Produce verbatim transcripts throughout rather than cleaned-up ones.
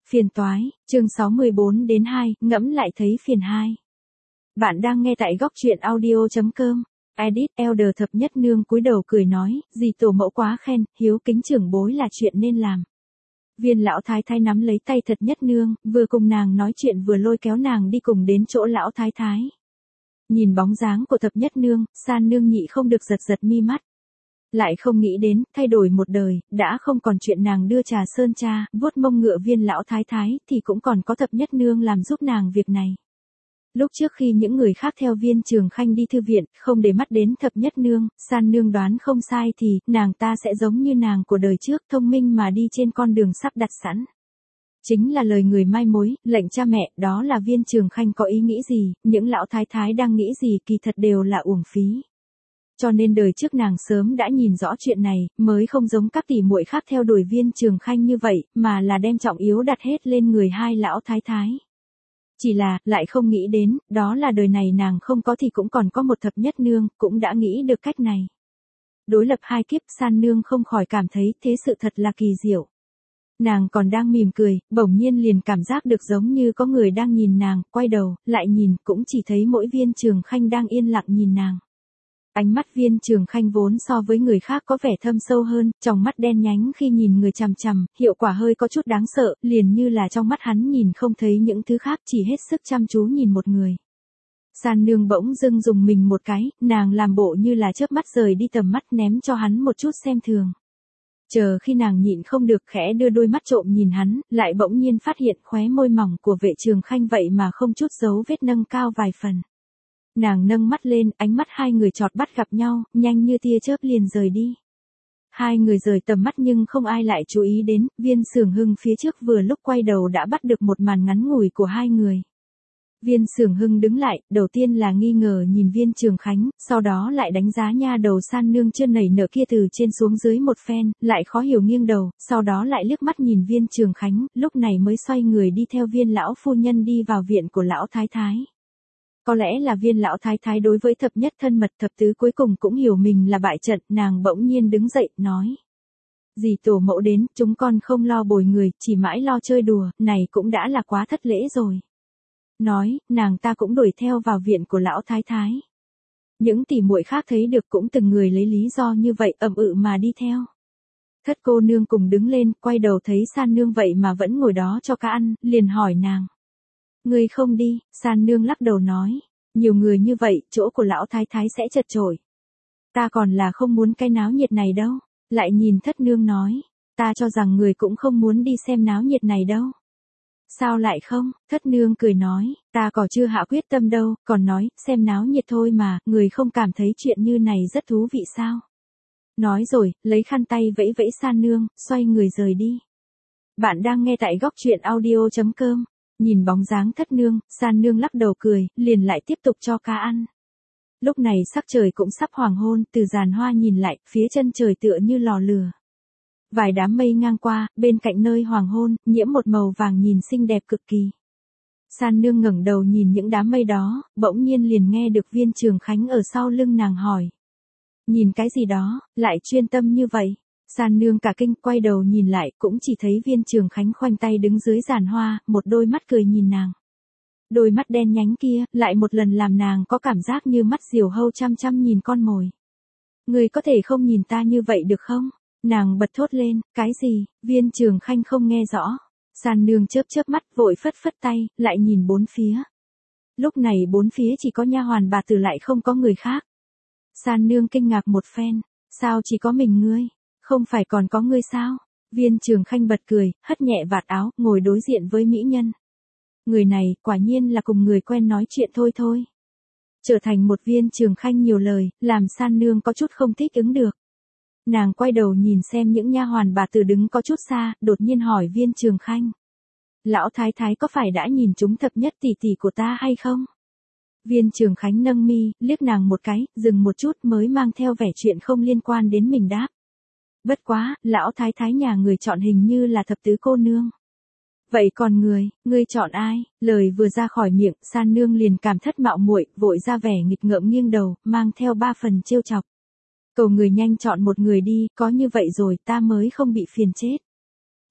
Phiền toái, chương sáu mươi bốn đến hai, ngẫm lại thấy phiền hai. Bạn đang nghe tại góc truyện audio chấm com. Edit Elder thập nhất nương cúi đầu cười nói, dì tổ mẫu quá khen, hiếu kính trưởng bối là chuyện nên làm. Viên lão thái thái nắm lấy tay thập nhất nương, vừa cùng nàng nói chuyện vừa lôi kéo nàng đi cùng đến chỗ lão thái thái. Nhìn bóng dáng của thập nhất nương, San nương nhị không được giật giật mi mắt. Lại không nghĩ đến, thay đổi một đời, đã không còn chuyện nàng đưa trà sơn cha, vuốt mông ngựa viên lão thái thái, thì cũng còn có thập nhất nương làm giúp nàng việc này. Lúc trước khi những người khác theo viên Trường Khanh đi thư viện, không để mắt đến thập nhất nương, San nương đoán không sai thì, nàng ta sẽ giống như nàng của đời trước, thông minh mà đi trên con đường sắp đặt sẵn. Chính là lời người mai mối, lệnh cha mẹ, đó là viên Trường Khanh có ý nghĩ gì, những lão thái thái đang nghĩ gì kỳ thật đều là uổng phí. Cho nên đời trước nàng sớm đã nhìn rõ chuyện này, mới không giống các tỷ muội khác theo đuổi viên Trường Khanh như vậy, mà là đem trọng yếu đặt hết lên người hai lão thái thái. Chỉ là, lại không nghĩ đến, đó là đời này nàng không có thì cũng còn có một thập nhất nương, cũng đã nghĩ được cách này. Đối lập hai kiếp, San nương không khỏi cảm thấy thế sự thật là kỳ diệu. Nàng còn đang mỉm cười, bỗng nhiên liền cảm giác được giống như có người đang nhìn nàng, quay đầu, lại nhìn, cũng chỉ thấy mỗi viên Trường Khanh đang yên lặng nhìn nàng. Ánh mắt viên Trường Khanh vốn so với người khác có vẻ thâm sâu hơn, trong mắt đen nhánh khi nhìn người chằm chằm, hiệu quả hơi có chút đáng sợ, liền như là trong mắt hắn nhìn không thấy những thứ khác, chỉ hết sức chăm chú nhìn một người. San nương bỗng dưng dùng mình một cái, nàng làm bộ như là chớp mắt rời đi tầm mắt ném cho hắn một chút xem thường. Chờ khi nàng nhịn không được khẽ đưa đôi mắt trộm nhìn hắn, lại bỗng nhiên phát hiện khóe môi mỏng của vệ Trường Khanh vậy mà không chút dấu vết nâng cao vài phần. Nàng nâng mắt lên, ánh mắt hai người chọt bắt gặp nhau, nhanh như tia chớp liền rời đi. Hai người rời tầm mắt nhưng không ai lại chú ý đến, viên Xưởng Hưng phía trước vừa lúc quay đầu đã bắt được một màn ngắn ngủi của hai người. Viên Xưởng Hưng đứng lại, đầu tiên là nghi ngờ nhìn viên Trường Khánh, sau đó lại đánh giá nha đầu San nương chưa nảy nở kia từ trên xuống dưới một phen, lại khó hiểu nghiêng đầu, sau đó lại liếc mắt nhìn viên Trường Khánh, lúc này mới xoay người đi theo viên lão phu nhân đi vào viện của lão thái thái. Có lẽ là viên lão thái thái đối với thập nhất thân mật thập tứ cuối cùng cũng hiểu mình là bại trận, nàng bỗng nhiên đứng dậy, nói. Dì tổ mẫu đến, chúng con không lo bồi người, chỉ mãi lo chơi đùa, này cũng đã là quá thất lễ rồi. Nói, nàng ta cũng đuổi theo vào viện của lão thái thái. Những tỷ muội khác thấy được cũng từng người lấy lý do như vậy ậm ừ mà đi theo. Thất cô nương cùng đứng lên, quay đầu thấy San nương vậy mà vẫn ngồi đó cho cá ăn, liền hỏi nàng. Người không đi, San nương lắc đầu nói, nhiều người như vậy, chỗ của lão thái thái sẽ chật chội. Ta còn là không muốn cái náo nhiệt này đâu, lại nhìn thất nương nói, ta cho rằng người cũng không muốn đi xem náo nhiệt này đâu. Sao lại không, thất nương cười nói, ta còn chưa hạ quyết tâm đâu, còn nói, xem náo nhiệt thôi mà, người không cảm thấy chuyện như này rất thú vị sao. Nói rồi, lấy khăn tay vẫy vẫy San nương, xoay người rời đi. Bạn đang nghe tại góc truyện audio chấm com. Nhìn bóng dáng thất nương, San nương lắc đầu cười, liền lại tiếp tục cho cá ăn. Lúc này sắc trời cũng sắp hoàng hôn, từ giàn hoa nhìn lại, phía chân trời tựa như lò lửa. Vài đám mây ngang qua, bên cạnh nơi hoàng hôn, nhiễm một màu vàng nhìn xinh đẹp cực kỳ. San nương ngẩng đầu nhìn những đám mây đó, bỗng nhiên liền nghe được viên Trường Khánh ở sau lưng nàng hỏi. Nhìn cái gì đó, lại chuyên tâm như vậy. San nương cả kinh quay đầu nhìn lại cũng chỉ thấy viên Trường Khánh khoanh tay đứng dưới giàn hoa, một đôi mắt cười nhìn nàng. Đôi mắt đen nhánh kia, lại một lần làm nàng có cảm giác như mắt diều hâu chăm chăm nhìn con mồi. Người có thể không nhìn ta như vậy được không? Nàng bật thốt lên, cái gì? Viên Trường Khanh không nghe rõ. San nương chớp chớp mắt vội phất phất tay, lại nhìn bốn phía. Lúc này bốn phía chỉ có nha hoàn bà tử lại không có người khác. San nương kinh ngạc một phen, sao chỉ có mình ngươi? Không phải còn có ngươi sao? Viên Trường Khanh bật cười, hất nhẹ vạt áo, ngồi đối diện với mỹ nhân. Người này, quả nhiên là cùng người quen nói chuyện thôi thôi. Trở thành một viên Trường Khanh nhiều lời, làm San nương có chút không thích ứng được. Nàng quay đầu nhìn xem những nha hoàn bà tử đứng có chút xa, đột nhiên hỏi viên Trường Khanh. Lão thái thái có phải đã nhìn chúng thập nhất tỷ tỷ của ta hay không? Viên Trường Khánh nâng mi, liếc nàng một cái, dừng một chút mới mang theo vẻ chuyện không liên quan đến mình đáp. Bất quá, lão thái thái nhà người chọn hình như là thập tứ cô nương. Vậy còn người, ngươi chọn ai? Lời vừa ra khỏi miệng, San nương liền cảm thất mạo muội, vội ra vẻ nghịch ngợm nghiêng đầu, mang theo ba phần trêu chọc. Cầu người nhanh chọn một người đi, có như vậy rồi ta mới không bị phiền chết.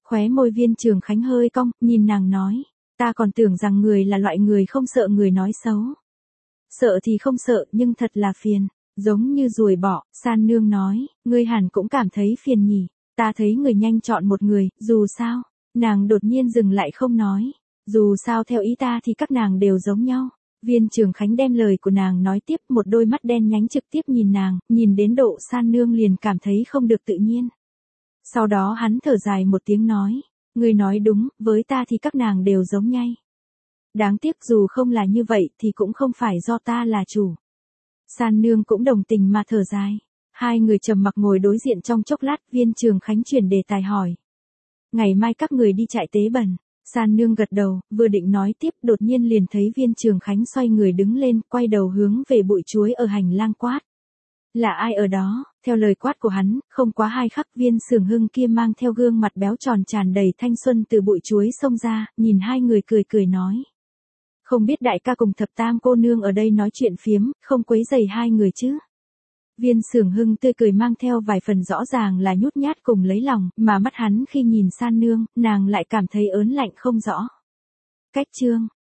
Khóe môi Viên Trường Khánh hơi cong, nhìn nàng nói. Ta còn tưởng rằng người là loại người không sợ người nói xấu. Sợ thì không sợ, nhưng thật là phiền. Giống như ruồi bọ, San Nương nói, ngươi hẳn cũng cảm thấy phiền nhỉ. Ta thấy người nhanh chọn một người, dù sao. Nàng đột nhiên dừng lại không nói. Dù sao theo ý ta thì các nàng đều giống nhau. Viên Trường Khánh đem lời của nàng nói tiếp, một đôi mắt đen nhánh trực tiếp nhìn nàng, nhìn đến độ San Nương liền cảm thấy không được tự nhiên. Sau đó hắn thở dài một tiếng nói, ngươi nói đúng, với ta thì các nàng đều giống nhau. Đáng tiếc dù không là như vậy thì cũng không phải do ta là chủ. San Nương cũng đồng tình mà thở dài. Hai người trầm mặc ngồi đối diện trong chốc lát, Viên Trường Khánh chuyển đề tài hỏi. Ngày mai các người đi trại tế bần. San Nương gật đầu, vừa định nói tiếp đột nhiên liền thấy Viên Trường Khánh xoay người đứng lên, quay đầu hướng về bụi chuối ở hành lang quát. Là ai ở đó? Theo lời quát của hắn, không quá hai khắc Viên Sưởng Hưng kia mang theo gương mặt béo tròn tràn đầy thanh xuân từ bụi chuối xông ra, nhìn hai người cười cười nói. Không biết đại ca cùng thập tam cô nương ở đây nói chuyện phiếm, không quấy rầy hai người chứ? Viên Sưởng Hưng tươi cười mang theo vài phần rõ ràng là nhút nhát cùng lấy lòng, mà mắt hắn khi nhìn San Nương, nàng lại cảm thấy ớn lạnh không rõ. Cách chương